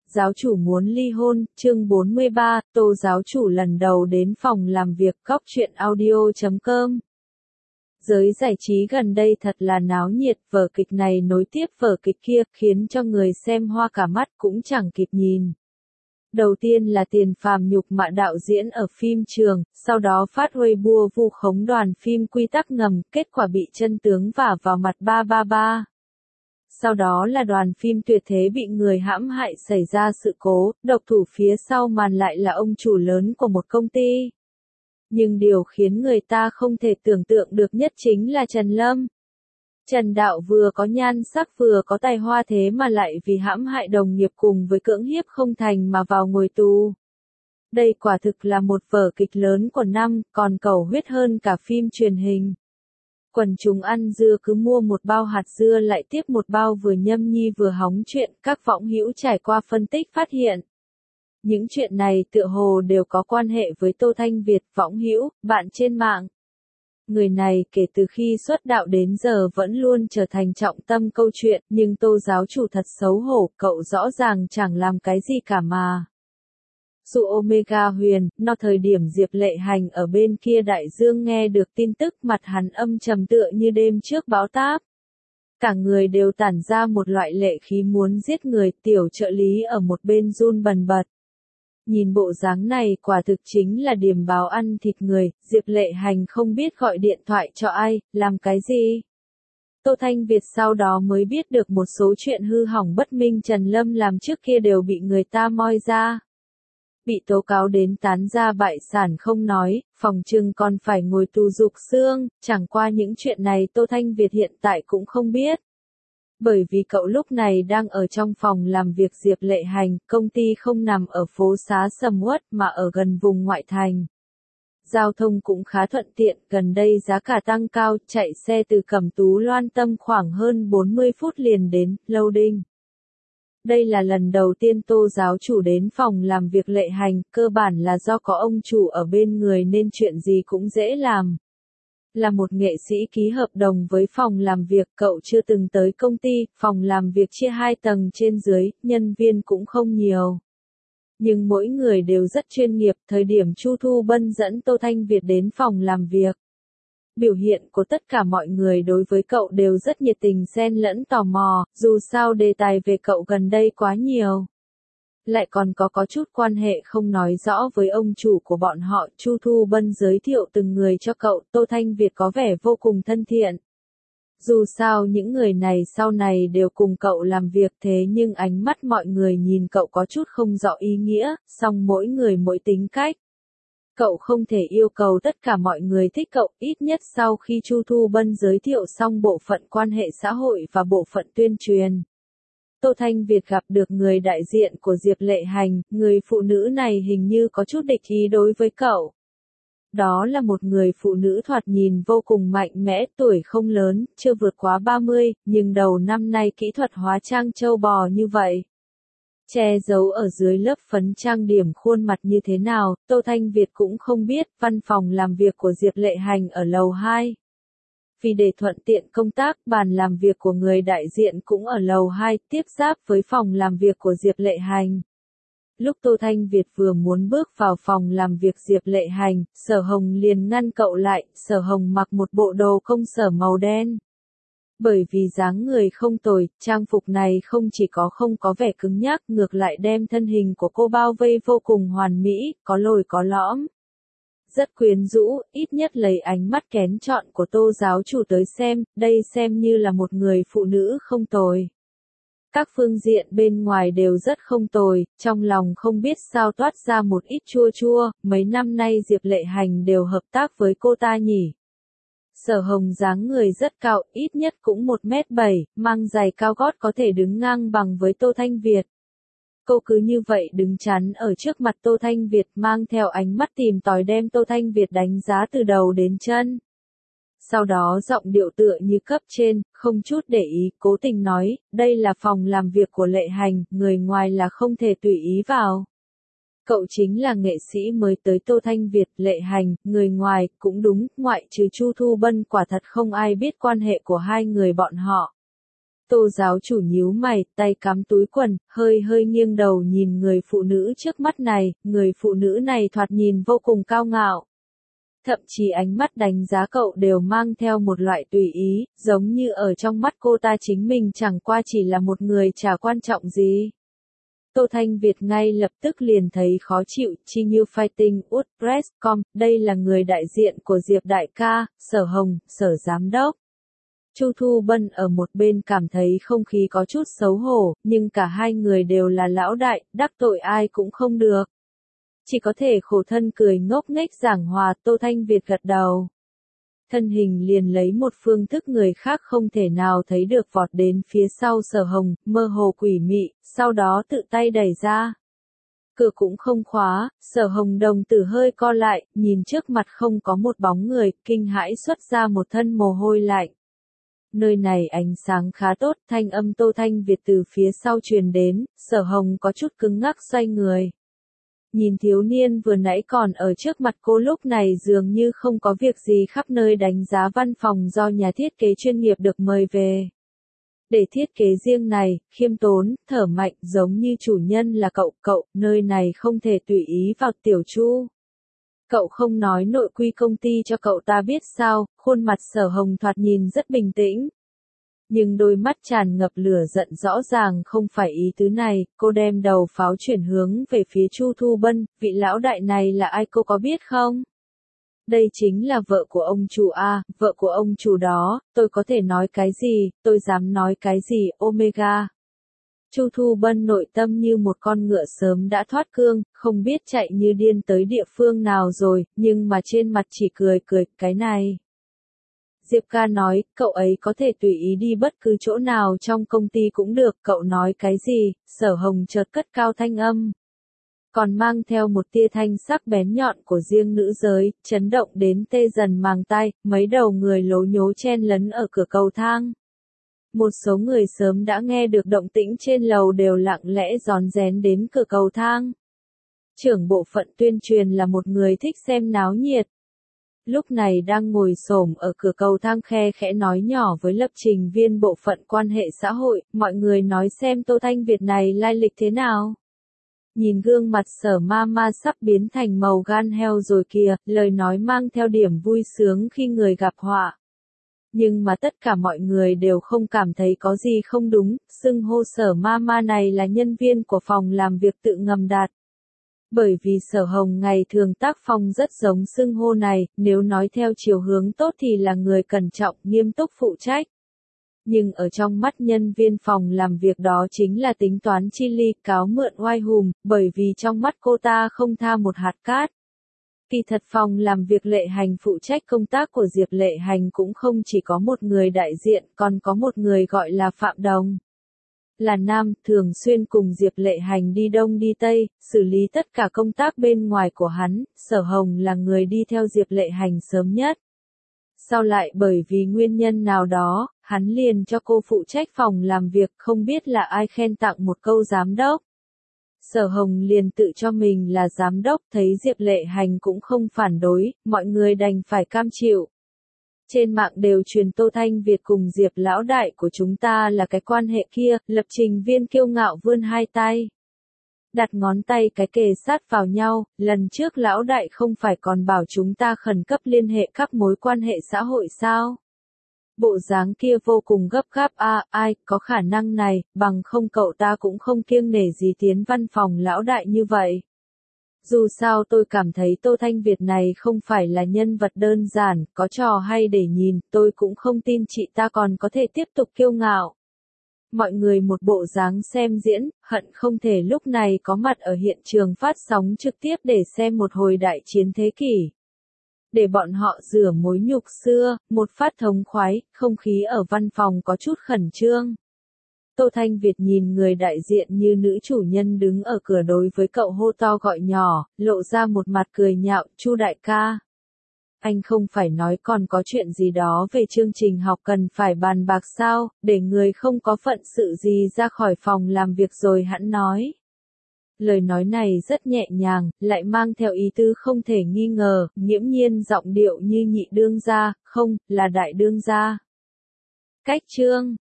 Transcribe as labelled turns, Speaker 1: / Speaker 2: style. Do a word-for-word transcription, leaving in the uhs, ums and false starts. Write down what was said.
Speaker 1: giáo chủ muốn ly hôn, chương bốn mươi ba, Tô giáo chủ lần đầu đến phòng làm việc góc truyện audio chấm com. Giới giải trí gần đây thật là náo nhiệt, vở kịch này nối tiếp vở kịch kia, khiến cho người xem hoa cả mắt cũng chẳng kịp nhìn. Đầu tiên là Tiền Phàm nhục mạ đạo diễn ở phim trường, sau đó phát Weibo vu khống đoàn phim Quy tắc ngầm, kết quả bị chân tướng vả vào mặt ba ba ba. Sau đó là đoàn phim Tuyệt thế bị người hãm hại xảy ra sự cố, độc thủ phía sau màn lại là ông chủ lớn của một công ty. Nhưng điều khiến người ta không thể tưởng tượng được nhất chính là Trần Lâm. Trần Đạo vừa có nhan sắc vừa có tài hoa thế mà lại vì hãm hại đồng nghiệp cùng với cưỡng hiếp không thành mà vào ngồi tù. Đây quả thực là một vở kịch lớn của năm, còn cầu huyết hơn cả phim truyền hình. Quần chúng ăn dưa cứ mua một bao hạt dưa lại tiếp một bao, vừa nhâm nhi vừa hóng chuyện, các võng hữu trải qua phân tích phát hiện. Những chuyện này tựa hồ đều có quan hệ với Tô Thanh Việt, võng hữu, bạn trên mạng. Người này kể từ khi xuất đạo đến giờ vẫn luôn trở thành trọng tâm câu chuyện, nhưng Tô giáo chủ thật xấu hổ, cậu rõ ràng chẳng làm cái gì cả mà. Dù Omega Huyền, nó thời điểm Diệp Lệ Hành ở bên kia đại dương nghe được tin tức, mặt hắn âm trầm tựa như đêm trước bão táp. Cả người đều tản ra một loại lệ khí muốn giết người, tiểu trợ lý ở một bên run bần bật. Nhìn bộ dáng này quả thực chính là điềm báo ăn thịt người, Diệp Lệ Hành không biết gọi điện thoại cho ai, làm cái gì. Tô Thanh Việt sau đó mới biết được một số chuyện hư hỏng bất minh Trần Lâm làm trước kia đều bị người ta moi ra. Bị tố cáo đến tán gia bại sản không nói, phòng trừng còn phải ngồi tù rục xương, chẳng qua những chuyện này Tô Thanh Việt hiện tại cũng không biết. Bởi vì cậu lúc này đang ở trong phòng làm việc Diệp Lệ Hành, công ty không nằm ở phố xá sầm uất mà ở gần vùng ngoại thành. Giao thông cũng khá thuận tiện, gần đây giá cả tăng cao, chạy xe từ Cẩm Tú Loan Tâm khoảng hơn bốn mươi phút liền đến, loading. Đây là lần đầu tiên Tô giáo chủ đến phòng làm việc Lệ Hành, cơ bản là do có ông chủ ở bên người nên chuyện gì cũng dễ làm. Là một nghệ sĩ ký hợp đồng với phòng làm việc, cậu chưa từng tới công ty, phòng làm việc chia hai tầng trên dưới, nhân viên cũng không nhiều. Nhưng mỗi người đều rất chuyên nghiệp, thời điểm Chu Thu Bân dẫn Tô Thanh Việt đến phòng làm việc. Biểu hiện của tất cả mọi người đối với cậu đều rất nhiệt tình xen lẫn tò mò, dù sao đề tài về cậu gần đây quá nhiều. Lại còn có có chút quan hệ không nói rõ với ông chủ của bọn họ, Chu Thu Bân giới thiệu từng người cho cậu, Tô Thanh Việt có vẻ vô cùng thân thiện. Dù sao những người này sau này đều cùng cậu làm việc thế nhưng ánh mắt mọi người nhìn cậu có chút không rõ ý nghĩa, song mỗi người mỗi tính cách. Cậu không thể yêu cầu tất cả mọi người thích cậu, ít nhất sau khi Chu Thu Bân giới thiệu xong bộ phận quan hệ xã hội và bộ phận tuyên truyền. Tô Thanh Việt gặp được người đại diện của Diệp Lệ Hành, người phụ nữ này hình như có chút địch ý đối với cậu. Đó là một người phụ nữ thoạt nhìn vô cùng mạnh mẽ, tuổi không lớn, chưa vượt quá ba mươi, nhưng đầu năm nay kỹ thuật hóa trang châu bò như vậy. Che giấu ở dưới lớp phấn trang điểm khuôn mặt như thế nào, Tô Thanh Việt cũng không biết, văn phòng làm việc của Diệp Lệ Hành ở lầu hai. Vì để thuận tiện công tác, bàn làm việc của người đại diện cũng ở lầu hai, tiếp giáp với phòng làm việc của Diệp Lệ Hành. Lúc Tô Thanh Việt vừa muốn bước vào phòng làm việc Diệp Lệ Hành, Sở Hồng liền ngăn cậu lại, Sở Hồng mặc một bộ đồ công sở màu đen. Bởi vì dáng người không tồi, trang phục này không chỉ có không có vẻ cứng nhắc, ngược lại đem thân hình của cô bao vây vô cùng hoàn mỹ, có lồi có lõm. Rất quyến rũ, ít nhất lấy ánh mắt kén chọn của Tô giáo chủ tới xem, đây xem như là một người phụ nữ không tồi. Các phương diện bên ngoài đều rất không tồi, trong lòng không biết sao toát ra một ít chua chua, mấy năm nay Diệp Lệ Hành đều hợp tác với cô ta nhỉ. Sở Hồng dáng người rất cao, ít nhất cũng một mét bảy, mang giày cao gót có thể đứng ngang bằng với Tô Thanh Việt. Cô cứ như vậy đứng chắn ở trước mặt Tô Thanh Việt mang theo ánh mắt tìm tòi đem Tô Thanh Việt đánh giá từ đầu đến chân. Sau đó giọng điệu tựa như cấp trên, không chút để ý, cố tình nói, đây là phòng làm việc của Lệ Hành, người ngoài là không thể tùy ý vào. Cậu chính là nghệ sĩ mới tới Tô Thanh Việt, Lệ Hành, người ngoài, cũng đúng, ngoại trừ Chu Thu Bân quả thật không ai biết quan hệ của hai người bọn họ. Tô giáo chủ nhíu mày, tay cắm túi quần, hơi hơi nghiêng đầu nhìn người phụ nữ trước mắt này, người phụ nữ này thoạt nhìn vô cùng cao ngạo. Thậm chí ánh mắt đánh giá cậu đều mang theo một loại tùy ý, giống như ở trong mắt cô ta chính mình chẳng qua chỉ là một người chả quan trọng gì. Tô Thanh Việt ngay lập tức liền thấy khó chịu, Chi Như Fighting Wood Press chấm com, đây là người đại diện của Diệp đại ca, Sở Hồng, Sở giám đốc. Chu Thu Bân ở một bên cảm thấy không khí có chút xấu hổ, nhưng cả hai người đều là lão đại, đắc tội ai cũng không được. Chỉ có thể khổ thân cười ngốc nghếch giảng hòa. Tô Thanh Việt gật đầu. Thân hình liền lấy một phương thức người khác không thể nào thấy được vọt đến phía sau Sở Hồng, mơ hồ quỷ mị, sau đó tự tay đẩy ra. Cửa cũng không khóa, Sở Hồng đồng tử hơi co lại, nhìn trước mặt không có một bóng người, kinh hãi xuất ra một thân mồ hôi lạnh. Nơi này ánh sáng khá tốt, thanh âm Tô Thanh Việt từ phía sau truyền đến, Sở Hồng có chút cứng ngắc xoay người. Nhìn thiếu niên vừa nãy còn ở trước mặt cô lúc này dường như không có việc gì khắp nơi đánh giá văn phòng do nhà thiết kế chuyên nghiệp được mời về. Để thiết kế riêng này, khiêm tốn, thở mạnh, giống như chủ nhân là cậu, cậu, nơi này không thể tùy ý vào Tiểu Chu. Cậu không nói nội quy công ty cho cậu ta biết sao, khuôn mặt Sở Hồng thoạt nhìn rất bình tĩnh. Nhưng đôi mắt tràn ngập lửa giận rõ ràng không phải ý tứ này, cô đem đầu pháo chuyển hướng về phía Chu Thu Bân, vị lão đại này là ai cô có biết không? Đây chính là vợ của ông chủ A, vợ của ông chủ đó, tôi có thể nói cái gì, tôi dám nói cái gì, Omega. Chu Thu Bân nội tâm như một con ngựa sớm đã thoát cương, không biết chạy như điên tới địa phương nào rồi, nhưng mà trên mặt chỉ cười cười, cái này. Diệp ca nói, cậu ấy có thể tùy ý đi bất cứ chỗ nào trong công ty cũng được, cậu nói cái gì, Sở Hồng chợt cất cao thanh âm. Còn mang theo một tia thanh sắc bén nhọn của riêng nữ giới, chấn động đến tê dần màng tai, mấy đầu người lố nhố chen lấn ở cửa cầu thang. Một số người sớm đã nghe được động tĩnh trên lầu đều lặng lẽ rón rén đến cửa cầu thang. Trưởng bộ phận tuyên truyền là một người thích xem náo nhiệt. Lúc này đang ngồi xổm ở cửa cầu thang khe khẽ nói nhỏ với lập trình viên bộ phận quan hệ xã hội, mọi người nói xem Tô Thanh Việt này lai lịch thế nào. Nhìn gương mặt Sở ma ma sắp biến thành màu gan heo rồi kìa, lời nói mang theo điểm vui sướng khi người gặp họa. Nhưng mà tất cả mọi người đều không cảm thấy có gì không đúng, xưng hô Sở ma ma này là nhân viên của phòng làm việc tự ngầm đạt. Bởi vì Sở Hồng ngày thường tác phong rất giống xưng hô này, nếu nói theo chiều hướng tốt thì là người cẩn trọng, nghiêm túc phụ trách. Nhưng ở trong mắt nhân viên phòng làm việc đó chính là tính toán chi ly, cáo mượn oai hùm, bởi vì trong mắt cô ta không tha một hạt cát. Kỳ thật phòng làm việc Lệ Hành phụ trách công tác của Diệp Lệ Hành cũng không chỉ có một người đại diện, còn có một người gọi là Phạm Đồng. Là nam, thường xuyên cùng Diệp Lệ Hành đi đông đi tây, xử lý tất cả công tác bên ngoài của hắn, Sở Hồng là người đi theo Diệp Lệ Hành sớm nhất. Sau lại bởi vì nguyên nhân nào đó, hắn liền cho cô phụ trách phòng làm việc, không biết là ai khen tặng một câu giám đốc. Sở Hồng liền tự cho mình là giám đốc, thấy Diệp Lệ Hành cũng không phản đối, mọi người đành phải cam chịu. Trên mạng đều truyền Tô Thanh Việt cùng Diệp lão đại của chúng ta là cái quan hệ kia, lập trình viên kiêu ngạo vươn hai tay. Đặt ngón tay cái kề sát vào nhau, lần trước lão đại không phải còn bảo chúng ta khẩn cấp liên hệ các mối quan hệ xã hội sao? Bộ dáng kia vô cùng gấp gáp a à, ai, có khả năng này, bằng không cậu ta cũng không kiêng nể gì tiến văn phòng lão đại như vậy. Dù sao tôi cảm thấy Tô Thanh Việt này không phải là nhân vật đơn giản, có trò hay để nhìn, tôi cũng không tin chị ta còn có thể tiếp tục kiêu ngạo. Mọi người một bộ dáng xem diễn, hận không thể lúc này có mặt ở hiện trường phát sóng trực tiếp để xem một hồi đại chiến thế kỷ. Để bọn họ rửa mối nhục xưa, một phát thống khoái, không khí ở văn phòng có chút khẩn trương. Tô Thanh Việt nhìn người đại diện như nữ chủ nhân đứng ở cửa đối với cậu hô to gọi nhỏ, lộ ra một mặt cười nhạo, Chu đại ca. Anh không phải nói còn có chuyện gì đó về chương trình học cần phải bàn bạc sao, để người không có phận sự gì ra khỏi phòng làm việc rồi hẵng nói. Lời nói này rất nhẹ nhàng, lại mang theo ý tứ không thể nghi ngờ, nghiễm nhiên giọng điệu như nhị đương gia, không, là đại đương gia. Cách chương